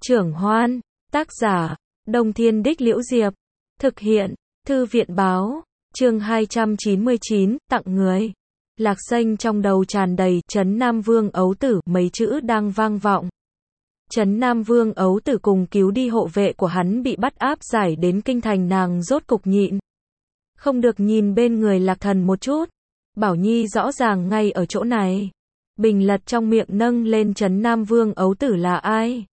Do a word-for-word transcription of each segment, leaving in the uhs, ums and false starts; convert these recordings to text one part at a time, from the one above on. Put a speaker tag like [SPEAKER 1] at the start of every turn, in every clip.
[SPEAKER 1] Trưởng Hoan, tác giả, Đông Thiên Đích Liễu Diệp, thực hiện, Thư viện Báo, chương hai trăm chín mươi chín, tặng người. Lạc Xanh trong đầu tràn đầy, Trấn Nam Vương ấu tử, mấy chữ đang vang vọng. Trấn Nam Vương ấu tử cùng cứu đi hộ vệ của hắn bị bắt áp giải đến kinh thành, nàng rốt cục nhịn. Không được nhìn bên người Lạc Thần một chút. Bảo Nhi rõ ràng ngay ở chỗ này. Bình Lật trong miệng nâng lên Trấn Nam Vương ấu tử là ai?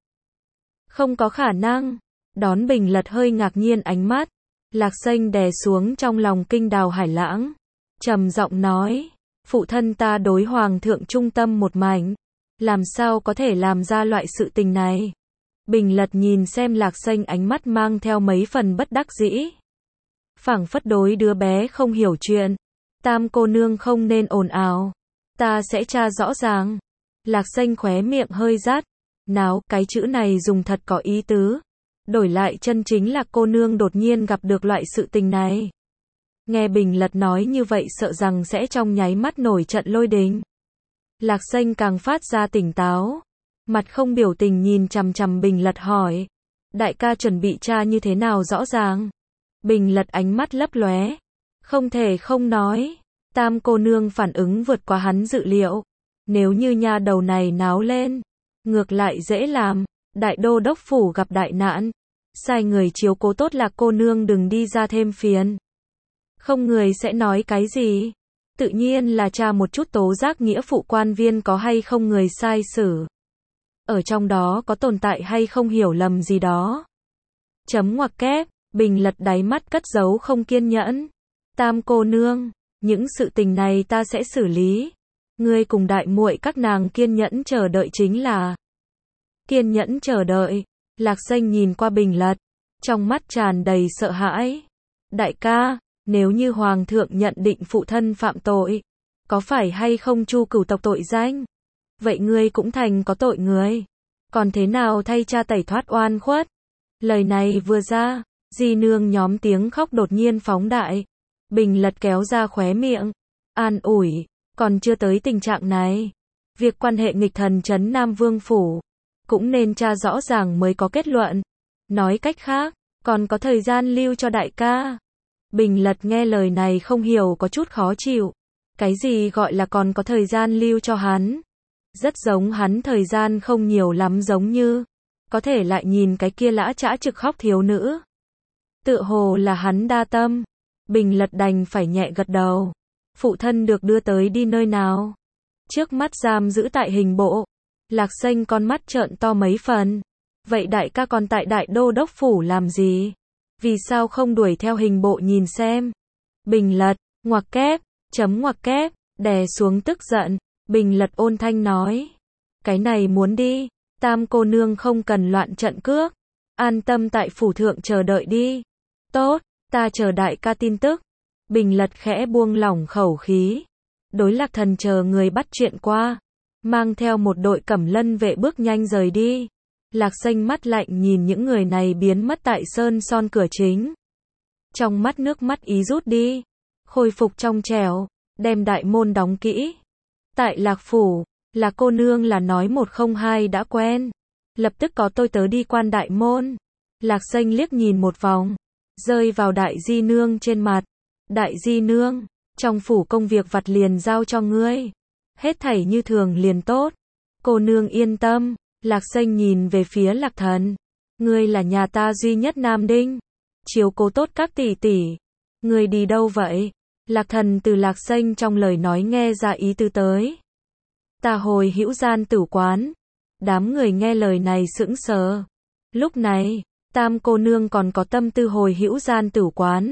[SPEAKER 1] Không có khả năng. Đón Bình Lật hơi ngạc nhiên ánh mắt. Lạc Xanh đè xuống trong lòng kinh đào hải lãng. Trầm giọng nói, phụ thân ta đối hoàng thượng trung tâm một mảnh. Làm sao có thể làm ra loại sự tình này? Bình Lật nhìn xem Lạc Xanh, ánh mắt mang theo mấy phần bất đắc dĩ. Phảng phất đối đứa bé không hiểu chuyện. Tam cô nương không nên ồn ào. Ta sẽ tra rõ ràng. Lạc Xanh khóe miệng hơi rát. Nào, cái chữ này dùng thật có ý tứ. Đổi lại chân chính là cô nương đột nhiên gặp được loại sự tình này. Nghe Bình Lật nói như vậy sợ rằng sẽ trong nháy mắt nổi trận lôi đình. Lạc Xanh càng phát ra tỉnh táo. Mặt không biểu tình nhìn chằm chằm Bình Lật hỏi. Đại ca chuẩn bị tra như thế nào rõ ràng? Bình Lật ánh mắt lấp lóe. Không thể không nói. Tam cô nương phản ứng vượt qua hắn dự liệu. Nếu như nha đầu này náo lên, ngược lại dễ làm. Đại đô đốc phủ gặp đại nạn. Sai người chiếu cố tốt Lạc cô nương đừng đi ra thêm phiền. Không người sẽ nói cái gì. Tự nhiên là tra một chút tố giác nghĩa phụ quan viên có hay không người sai xử. Ở trong đó có tồn tại hay không hiểu lầm gì đó. Chấm ngoặc kép, Bình Lật đáy mắt cất giấu không kiên nhẫn. Tam cô nương, những sự tình này ta sẽ xử lý. Ngươi cùng đại muội các nàng kiên nhẫn chờ đợi chính là. Kiên nhẫn chờ đợi. Lạc Xanh nhìn qua Bình Lật, trong mắt tràn đầy sợ hãi. Đại ca, nếu như hoàng thượng nhận định phụ thân phạm tội, có phải hay không chu cửu tộc tội danh? Vậy ngươi cũng thành có tội người. Còn thế nào thay cha tẩy thoát oan khuất? Lời này vừa ra, di nương nhóm tiếng khóc đột nhiên phóng đại. Bình Lật kéo ra khóe miệng, an ủi, còn chưa tới tình trạng này. Việc quan hệ nghịch thần Trấn Nam Vương phủ, cũng nên tra rõ ràng mới có kết luận. Nói cách khác, còn có thời gian lưu cho đại ca. Bình Lật nghe lời này không hiểu có chút khó chịu. Cái gì gọi là còn có thời gian lưu cho hắn? Rất giống hắn thời gian không nhiều lắm giống như. Có thể lại nhìn cái kia lã chã trực khóc thiếu nữ. Tựa hồ là hắn đa tâm. Bình Lật đành phải nhẹ gật đầu. Phụ thân được đưa tới đi nơi nào? Trước mắt giam giữ tại hình bộ. Lạc Xanh con mắt trợn to mấy phần. Vậy đại ca còn tại đại đô đốc phủ làm gì? Vì sao không đuổi theo hình bộ nhìn xem? Bình Lật, ngoặc kép, chấm ngoặc kép, đè xuống tức giận. Bình Lật ôn thanh nói. Cái này muốn đi. Tam cô nương không cần loạn trận cước. An tâm tại phủ thượng chờ đợi đi. Tốt, ta chờ đại ca tin tức. Bình Lật khẽ buông lỏng khẩu khí. Đối Lạc Thần chờ người bắt chuyện qua. Mang theo một đội cẩm lân vệ bước nhanh rời đi. Lạc Xanh mắt lạnh nhìn những người này biến mất tại sơn son cửa chính. Trong mắt nước mắt ý rút đi. Khôi phục trong trẻo, đem đại môn đóng kỹ. Tại Lạc phủ, là cô nương là nói một không hai đã quen. Lập tức có tôi tớ đi quan đại môn. Lạc Xanh liếc nhìn một vòng, rơi vào đại di nương trên mặt. Đại di nương, trong phủ công việc vặt liền giao cho ngươi. Hết thảy như thường liền tốt. Cô nương yên tâm. Lạc Xanh nhìn về phía Lạc Thần. Ngươi là nhà ta duy nhất nam đinh. Chiếu cố tốt các tỷ tỷ. Ngươi đi đâu vậy? Lạc Thần từ Lạc Xanh trong lời nói nghe ra ý tứ tới. Ta hồi hữu gian tử quán. Đám người nghe lời này sững sờ. Lúc này, Tam cô nương còn có tâm tư hồi hữu gian tử quán.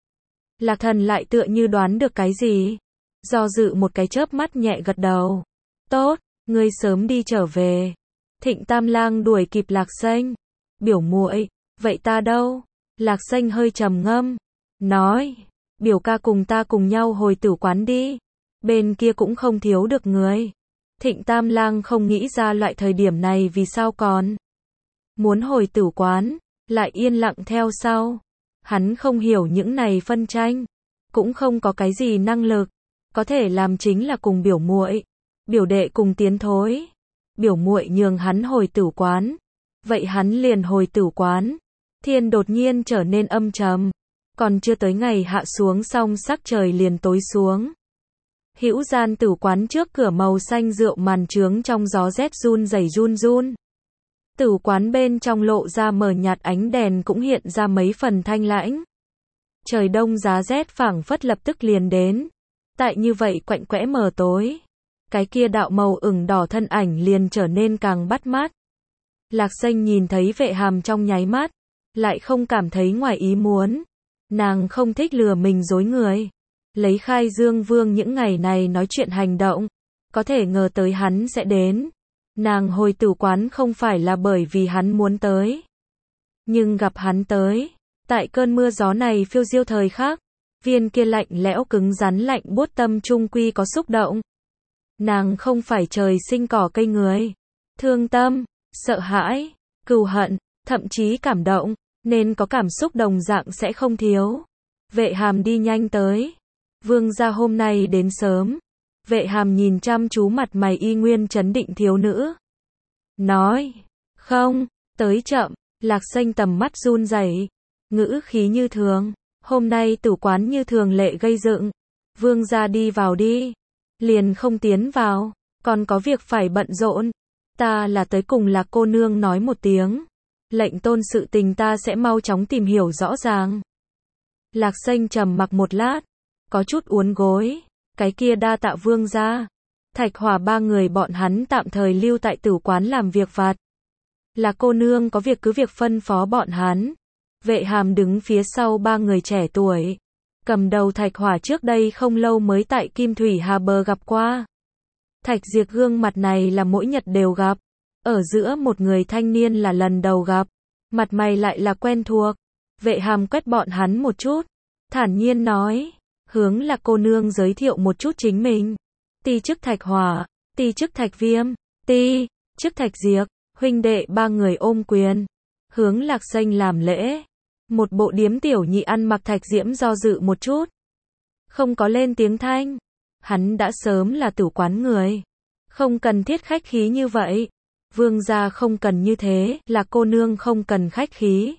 [SPEAKER 1] Lạc Thần lại tựa như đoán được cái gì. Do dự một cái chớp mắt nhẹ gật đầu. Tốt, ngươi sớm đi trở về. Thịnh Tam Lang đuổi kịp Lạc Xanh. Biểu muội, vậy ta đâu? Lạc Xanh hơi trầm ngâm. Nói, biểu ca cùng ta cùng nhau hồi tử quán đi. Bên kia cũng không thiếu được người. Thịnh Tam Lang không nghĩ ra loại thời điểm này vì sao còn. Muốn hồi tử quán, lại yên lặng theo sau. Hắn không hiểu những này phân tranh. Cũng không có cái gì năng lực. Có thể làm chính là cùng biểu muội, biểu đệ cùng tiến thối. Biểu muội nhường hắn hồi tử quán. vậy hắn liền hồi tử quán. Thiên đột nhiên trở nên âm trầm. Còn chưa tới ngày hạ xuống xong sắc trời liền tối xuống. Hữu gian tử quán trước cửa màu xanh rượu màn trướng trong gió rét run rẩy run run. Tử quán bên trong lộ ra mờ nhạt, ánh đèn cũng hiện ra mấy phần thanh lãnh. Trời đông giá rét phảng phất lập tức liền đến. Tại như vậy quạnh quẽ mờ tối, cái kia đạo màu ửng đỏ thân ảnh liền trở nên càng bắt mắt. Lạc Xanh nhìn thấy Vệ Hàm trong nháy mắt, lại không cảm thấy ngoài ý muốn. Nàng không thích lừa mình dối người. Lấy Khai Dương Vương những ngày này nói chuyện hành động, có thể ngờ tới hắn sẽ đến. Nàng hồi tử quán không phải là bởi vì hắn muốn tới, nhưng gặp hắn tới, tại cơn mưa gió này phiêu diêu thời khắc, viên kia lạnh lẽo cứng rắn lạnh buốt tâm trung quy có xúc động. Nàng không phải trời sinh cỏ cây người, thương tâm, sợ hãi, cừu hận, thậm chí cảm động, nên có cảm xúc đồng dạng sẽ không thiếu. Vệ Hàm đi nhanh tới. Vương gia hôm nay đến sớm. Vệ Hàm nhìn chăm chú mặt mày y nguyên trấn định thiếu nữ. Nói, không, tới chậm. Lạc Xanh tầm mắt run rẩy, ngữ khí như thường. Hôm nay tử quán như thường lệ gây dựng. Vương gia đi vào đi. Liền không tiến vào, còn có việc phải bận rộn. Ta là tới cùng Lạc cô nương nói một tiếng. Lệnh tôn sự tình ta sẽ mau chóng tìm hiểu rõ ràng. Lạc Xanh trầm mặc một lát, có chút uốn gối. Cái kia đa tạ vương gia. Thạch Hỏa ba người bọn hắn tạm thời lưu tại tử quán làm việc vặt. Là cô nương có việc cứ việc phân phó bọn hắn. Vệ Hàm đứng phía sau ba người trẻ tuổi. Cầm đầu Thạch Hỏa trước đây không lâu mới tại Kim Thủy Hà bờ gặp qua. Thạch Diệp gương mặt này là mỗi nhật đều gặp. Ở giữa một người thanh niên là lần đầu gặp. Mặt mày lại là quen thuộc. Vệ Hàm quét bọn hắn một chút. Thản nhiên nói. Hướng là cô nương giới thiệu một chút chính mình. Ti chức Thạch Hỏa, ti chức Thạch Viêm, ti chức Thạch Diệp. Huynh đệ ba người ôm quyền. Hướng Lạc Xanh làm lễ. Một bộ điếm tiểu nhị ăn mặc Thạch Diễm do dự một chút. Không có lên tiếng thanh. Hắn đã sớm là tử quán người. Không cần thiết khách khí như vậy. Vương gia không cần như thế, là cô nương không cần khách khí.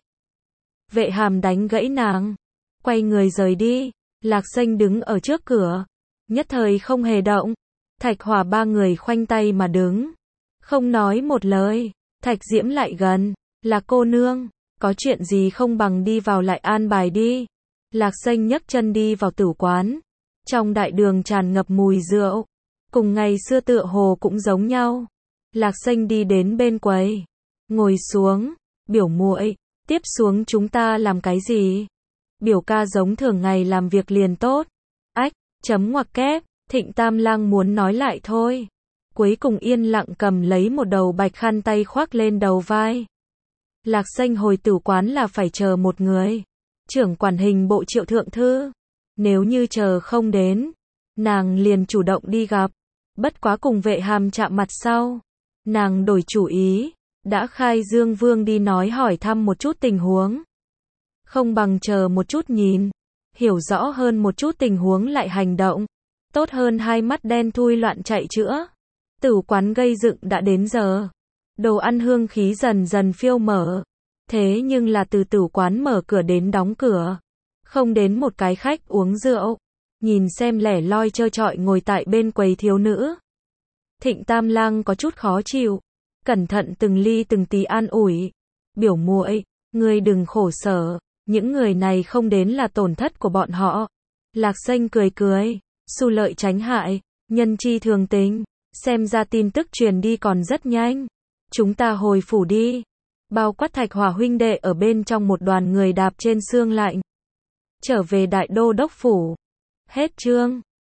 [SPEAKER 1] Vệ Hàm đánh gãy nàng. Quay người rời đi. Lạc Xanh đứng ở trước cửa. Nhất thời không hề động. Thạch Hỏa ba người khoanh tay mà đứng. Không nói một lời. Thạch Diễm lại gần. Là cô nương. Có chuyện gì không bằng đi vào lại an bài đi. Lạc Xanh nhấc chân đi vào tử quán. Trong đại đường tràn ngập mùi rượu. Cùng ngày xưa tựa hồ cũng giống nhau. Lạc Xanh đi đến bên quầy. Ngồi xuống. Biểu muội, tiếp xuống chúng ta làm cái gì? Biểu ca giống thường ngày làm việc liền tốt. Ách, chấm ngoặc kép. Thịnh Tam Lang muốn nói lại thôi. Cuối cùng yên lặng cầm lấy một đầu bạch khăn tay khoác lên đầu vai. Lạc Xanh hồi tử quán là phải chờ một người. Trưởng quản hình bộ Triệu thượng thư. Nếu như chờ không đến, nàng liền chủ động đi gặp. Bất quá cùng Vệ Hàm chạm mặt sau, nàng đổi chủ ý. Đã Khai Dương Vương đi nói hỏi thăm một chút tình huống. Không bằng chờ một chút nhìn. Hiểu rõ hơn một chút tình huống lại hành động. Tốt hơn hai mắt đen thui loạn chạy chữa. Tử quán gây dựng đã đến giờ. Đồ ăn hương khí dần dần phiêu mở. Thế nhưng là từ tử quán mở cửa đến đóng cửa. Không đến một cái khách uống rượu. Nhìn xem lẻ loi trơ trọi ngồi tại bên quầy thiếu nữ. Thịnh Tam Lang có chút khó chịu. Cẩn thận từng ly từng tí an ủi. Biểu muội, ngươi đừng khổ sở. Những người này không đến là tổn thất của bọn họ. Lạc Xanh cười cười. Xu lợi tránh hại. Nhân chi thường tình. Xem ra tin tức truyền đi còn rất nhanh. Chúng ta hồi phủ đi. Bao quát Thạch Hỏa huynh đệ ở bên trong một đoàn người đạp trên xương lạnh. Trở về đại đô đốc phủ. Hết chương.